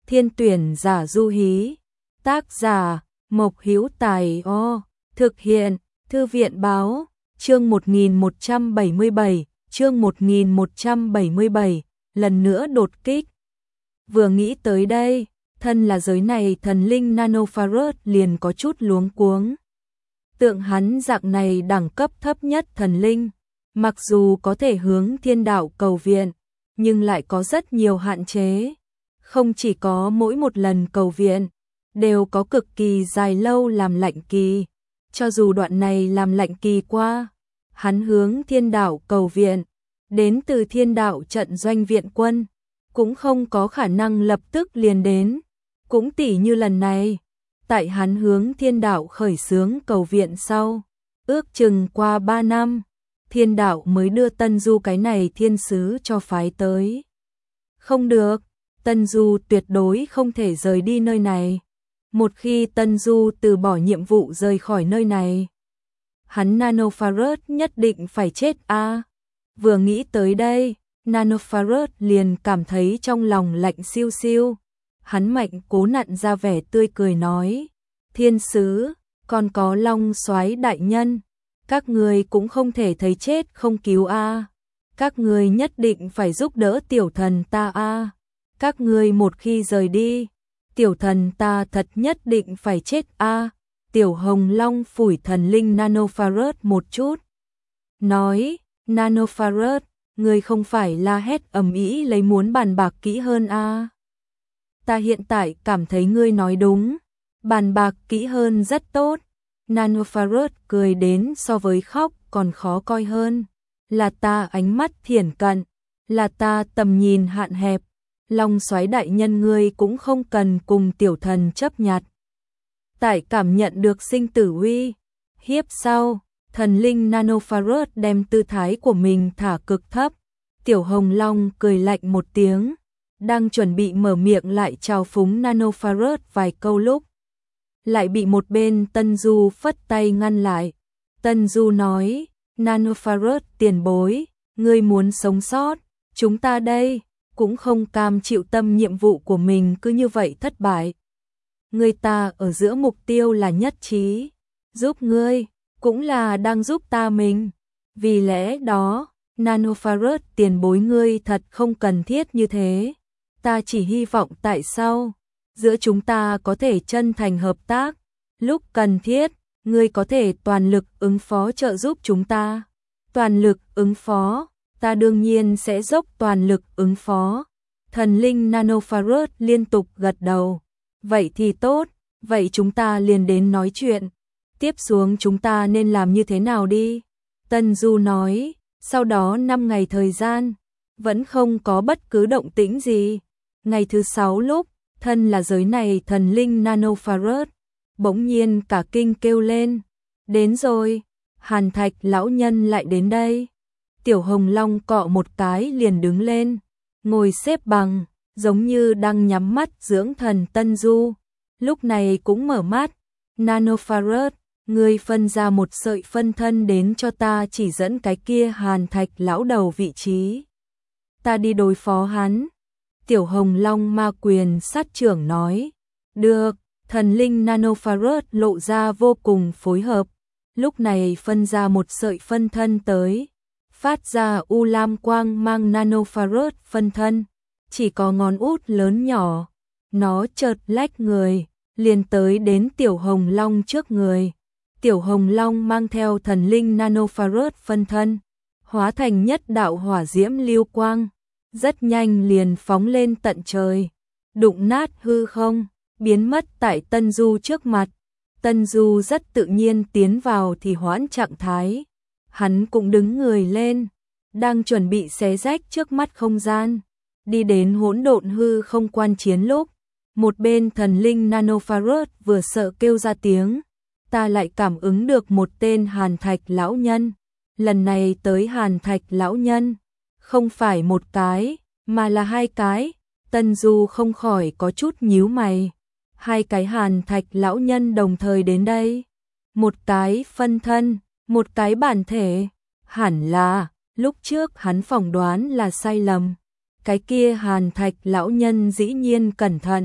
Thiên tuyển giả du hí. Tác giả Mộc Hữu Tài. Thực hiện Thư viện báo. Chương 1177, lần nữa đột kích. Vừa nghĩ tới đây, thân là giới này thần linh Nanofarus liền có chút luống cuống. Tượng hắn dạng này đẳng cấp thấp nhất thần linh, mặc dù có thể hướng thiên đạo cầu viện, nhưng lại có rất nhiều hạn chế. Không chỉ có mỗi một lần cầu viện, đều có cực kỳ dài lâu làm lạnh kỳ. Cho dù đoạn này làm lạnh kỳ qua, hắn hướng thiên đạo cầu viện, đến từ thiên đạo trận doanh viện quân, cũng không có khả năng lập tức liền đến. Cũng tỉ như lần này, tại hắn hướng thiên đạo khởi xướng cầu viện sau, ước chừng qua 3 năm, thiên đạo mới đưa Tân Du cái này thiên sứ cho phái tới. Không được, Tân Du tuyệt đối không thể rời đi nơi này. Một khi Tân Du từ bỏ nhiệm vụ rời khỏi nơi này, hắn Nanofarus nhất định phải chết a. Vừa nghĩ tới đây, Nanofarus liền cảm thấy trong lòng lạnh siêu siêu. Hắn mạnh cố nặn ra vẻ tươi cười nói, thiên sứ, còn có Long Soái đại nhân, các người cũng không thể thấy chết không cứu a. Các người nhất định phải giúp đỡ tiểu thần ta a. Các người một khi rời đi, tiểu thần ta thật nhất định phải chết a. Tiểu Hồng Long phủi thần linh Nanofarus một chút, nói, Nanofarus, người không phải la hét ầm ĩ lấy muốn bàn bạc kỹ hơn a. Ta hiện tại cảm thấy ngươi nói đúng, bàn bạc kỹ hơn rất tốt. Nanofarus cười đến so với khóc còn khó coi hơn. Là ta ánh mắt thiển cận, là ta tầm nhìn hạn hẹp. Long Soái đại nhân ngươi cũng không cần cùng tiểu thần chấp nhặt. Tại cảm nhận được sinh tử uy hiếp sau, thần linh Nanofarus đem tư thái của mình thả cực thấp. Tiểu Hồng Long cười lạnh một tiếng, đang chuẩn bị mở miệng lại chào phúng Nanofarus vài câu lúc, lại bị một bên Tân Du phất tay ngăn lại. Tân Du nói, Nanofarus tiền bối, ngươi muốn sống sót, chúng ta đây cũng không cam chịu tâm nhiệm vụ của mình cứ như vậy thất bại. Người ta ở giữa mục tiêu là nhất trí, giúp ngươi cũng là đang giúp ta mình. Vì lẽ đó, Nanofarus tiền bối ngươi thật không cần thiết như thế. Ta chỉ hy vọng tại sau, giữa chúng ta có thể chân thành hợp tác. Lúc cần thiết, ngươi có thể toàn lực ứng phó trợ giúp chúng ta. Toàn lực ứng phó, ta đương nhiên sẽ dốc toàn lực ứng phó. Thần linh Nanofarus liên tục gật đầu. Vậy thì tốt, vậy chúng ta liền đến nói chuyện. Tiếp xuống chúng ta nên làm như thế nào đi? Tân Du nói, sau đó 5 ngày thời gian, vẫn không có bất cứ động tĩnh gì. Ngày thứ 6 lúc, thân là giới này thần linh Nanofarus, bỗng nhiên cả kinh kêu lên. Đến rồi, Hàn Thạch lão nhân lại đến đây. Tiểu Hồng Long cọ một cái liền đứng lên, ngồi xếp bằng, giống như đang nhắm mắt dưỡng thần. Tân Du lúc này cũng mở mắt. Nanofarus, ngươi phân ra một sợi phân thân đến cho ta chỉ dẫn cái kia Hàn Thạch lão đầu vị trí. Ta đi đối phó hắn. Tiểu Hồng Long ma quyền sát trưởng nói. Được, thần linh Nanofarus lộ ra vô cùng phối hợp. Lúc này phân ra một sợi phân thân tới, phát ra u lam quang mang. Nanofarus phân thân chỉ có ngón út lớn nhỏ, nó chợt lách người, liền tới đến Tiểu Hồng Long trước người. Tiểu Hồng Long mang theo thần linh Nanofarus phân thân, hóa thành nhất đạo hỏa diễm lưu quang, rất nhanh liền phóng lên tận trời, đụng nát hư không, biến mất tại Tân Du trước mặt. Tân Du rất tự nhiên tiến vào thì hoãn trạng thái. Hắn cũng đứng người lên, đang chuẩn bị xé rách trước mắt không gian, đi đến hỗn độn hư không quan chiến lúc, một bên thần linh Nanofarus vừa sợ kêu ra tiếng. Ta lại cảm ứng được một tên Hàn Thạch lão nhân. Lần này tới Hàn Thạch lão nhân, không phải một cái, mà là 2 cái. Tân Du không khỏi có chút nhíu mày. 2 cái Hàn Thạch lão nhân đồng thời đến đây. Một cái phân thân, một cái bản thể. Hẳn là, lúc trước hắn phỏng đoán là sai lầm. Cái kia Hàn Thạch lão nhân dĩ nhiên cẩn thận,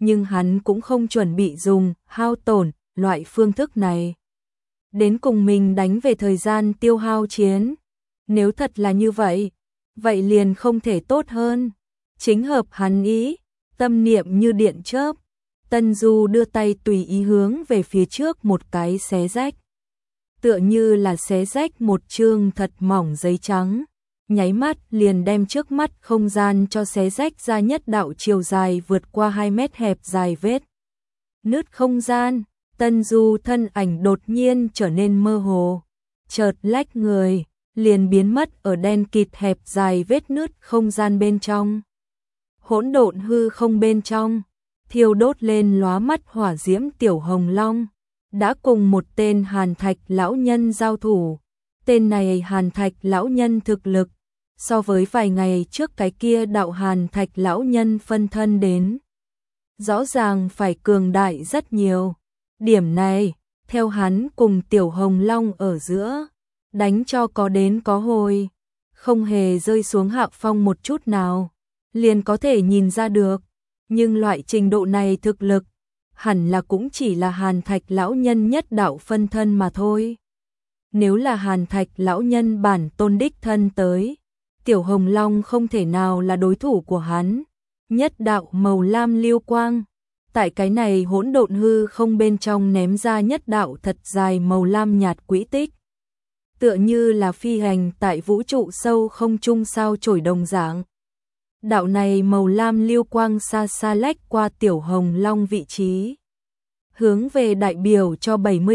nhưng hắn cũng không chuẩn bị dùng hao tổn loại phương thức này. Đến cùng mình đánh về thời gian tiêu hao chiến. Nếu thật là như vậy, vậy liền không thể tốt hơn. Chính hợp hắn ý, tâm niệm như điện chớp. Tân Du đưa tay tùy ý hướng về phía trước một cái xé rách. Tựa như là xé rách một chương thật mỏng giấy trắng. Nháy mắt liền đem trước mắt không gian cho xé rách ra nhất đạo chiều dài vượt qua 2 mét hẹp dài vết. Nứt không gian, Tân Du thân ảnh đột nhiên trở nên mơ hồ. Chợt lách người, liền biến mất ở đen kịt hẹp dài vết nứt không gian bên trong. Hỗn độn hư không bên trong, thiêu đốt lên lóa mắt hỏa diễm tiểu hồng long, đã cùng một tên Hàn Thạch lão nhân giao thủ. Tên này Hàn Thạch lão nhân thực lực, so với vài ngày trước cái kia đạo Hàn Thạch lão nhân phân thân đến, rõ ràng phải cường đại rất nhiều. Điểm này, theo hắn cùng tiểu hồng long ở giữa, đánh cho có đến có hồi, không hề rơi xuống hạ phong một chút nào, liền có thể nhìn ra được. Nhưng loại trình độ này thực lực, hẳn là cũng chỉ là Hàn Thạch lão nhân nhất đạo phân thân mà thôi. Nếu là Hàn Thạch lão nhân bản tôn đích thân tới, tiểu hồng long không thể nào là đối thủ của hắn. Nhất đạo màu lam lưu quang, tại cái này hỗn độn hư không bên trong ném ra nhất đạo thật dài màu lam nhạt quỹ tích. Tựa như là phi hành tại vũ trụ sâu không trung sao chổi đồng dạng. Đạo này màu lam lưu quang xa xa lách qua tiểu hồng long vị trí, hướng về đại biểu cho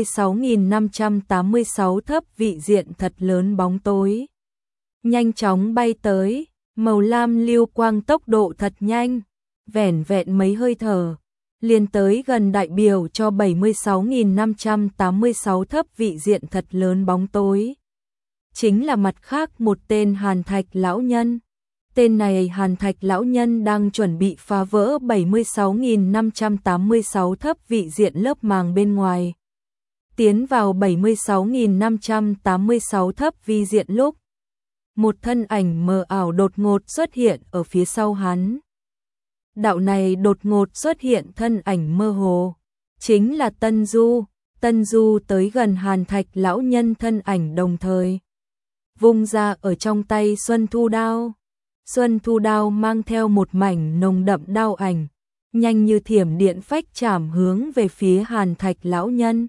76.586 thấp vị diện thật lớn bóng tối. Nhanh chóng bay tới, màu lam lưu quang tốc độ thật nhanh, vẻn vẹn mấy hơi thở, liền tới gần đại biểu cho 76.586 thấp vị diện thật lớn bóng tối. Chính là mặt khác một tên Hàn Thạch lão nhân. Tên này Hàn Thạch lão nhân đang chuẩn bị phá vỡ 76.586 thấp vị diện lớp màng bên ngoài, tiến vào 76.586 thấp vi diện lúc, một thân ảnh mờ ảo đột ngột xuất hiện ở phía sau hắn. Đạo này đột ngột xuất hiện thân ảnh mơ hồ, chính là Tân Du. Tân Du tới gần Hàn Thạch lão nhân thân ảnh đồng thời, vung ra ở trong tay Xuân Thu Đao. Xuân Thu Đao mang theo một mảnh nồng đậm đao ảnh, nhanh như thiểm điện phách chảm hướng về phía Hàn Thạch lão nhân.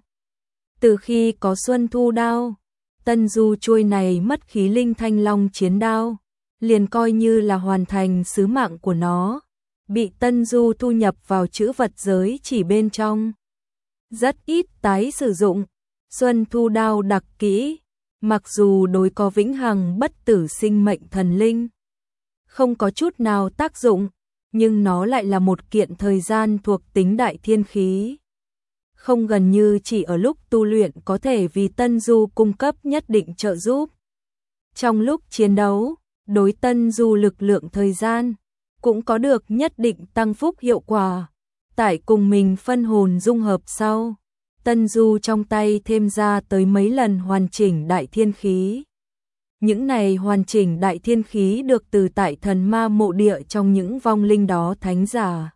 Từ khi có Xuân Thu Đao, Tân Du chuôi này mất khí linh thanh long chiến đao, liền coi như là hoàn thành sứ mạng của nó, bị Tân Du thu nhập vào chữ vật giới chỉ bên trong. Rất ít tái sử dụng, Xuân Thu Đao đặc kỹ, mặc dù đối có vĩnh hằng bất tử sinh mệnh thần linh không có chút nào tác dụng, nhưng nó lại là một kiện thời gian thuộc tính đại thiên khí. Không gần như chỉ ở lúc tu luyện có thể vì Tân Du cung cấp nhất định trợ giúp. Trong lúc chiến đấu, đối Tân Du lực lượng thời gian cũng có được nhất định tăng phúc hiệu quả. Tại cùng mình phân hồn dung hợp sau, Tân Du trong tay thêm ra tới mấy lần hoàn chỉnh đại thiên khí. Những này hoàn chỉnh đại thiên khí được từ tại thần ma mộ địa trong những vong linh đó thánh giả.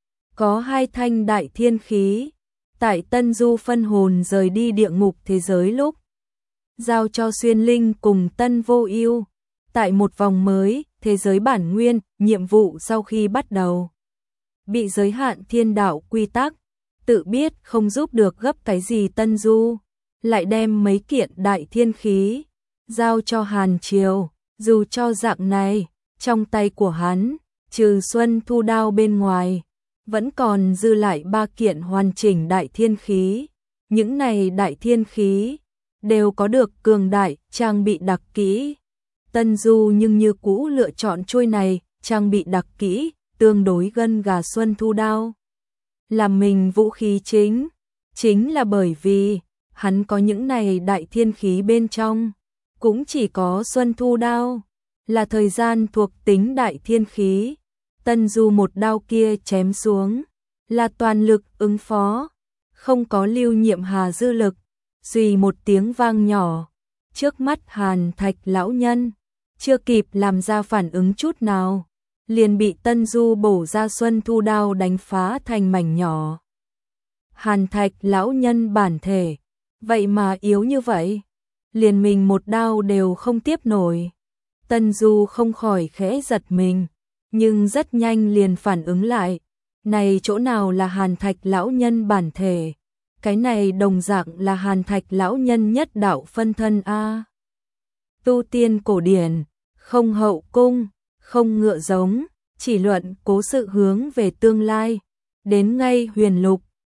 Có 2 thanh đại thiên khí, tại Tân Du phân hồn rời đi địa ngục thế giới lúc, giao cho Xuyên Linh cùng Tân Vô Ưu. Tại một vòng mới, thế giới bản nguyên, nhiệm vụ sau khi bắt đầu bị giới hạn thiên đạo quy tắc, tự biết không giúp được gấp cái gì. Tân Du lại đem mấy kiện đại thiên khí giao cho Hàn Triều. Dù cho dạng này, trong tay của hắn, trừ Xuân Thu Đao bên ngoài, vẫn còn dư lại 3 kiện hoàn chỉnh đại thiên khí. Những này đại thiên khí đều có được cường đại trang bị đặc kỹ. Tân Du nhưng như cũ lựa chọn chuôi này trang bị đặc kỹ tương đối gân gà Xuân Thu Đao làm mình vũ khí chính là bởi vì hắn có những này đại thiên khí bên trong, cũng chỉ có Xuân Thu Đao là thời gian thuộc tính đại thiên khí. Tân Du một đao kia chém xuống là toàn lực ứng phó, không có lưu nhiệm hà dư lực. Suy một tiếng vang nhỏ, trước mắt Hàn Thạch lão nhân chưa kịp làm ra phản ứng chút nào, liền bị Tân Du bổ ra Xuân Thu đao đánh phá thành mảnh nhỏ. Hàn Thạch lão nhân bản thể, vậy mà yếu như vậy, liền mình một đao đều không tiếp nổi. Tân Du không khỏi khẽ giật mình, nhưng rất nhanh liền phản ứng lại, này chỗ nào là Hàn Thạch lão nhân bản thể, cái này đồng dạng là Hàn Thạch lão nhân nhất đạo phân thân a. Tu tiên cổ điển, không hậu cung, không ngựa giống, chỉ luận cố sự hướng về tương lai, đến ngay huyền lục,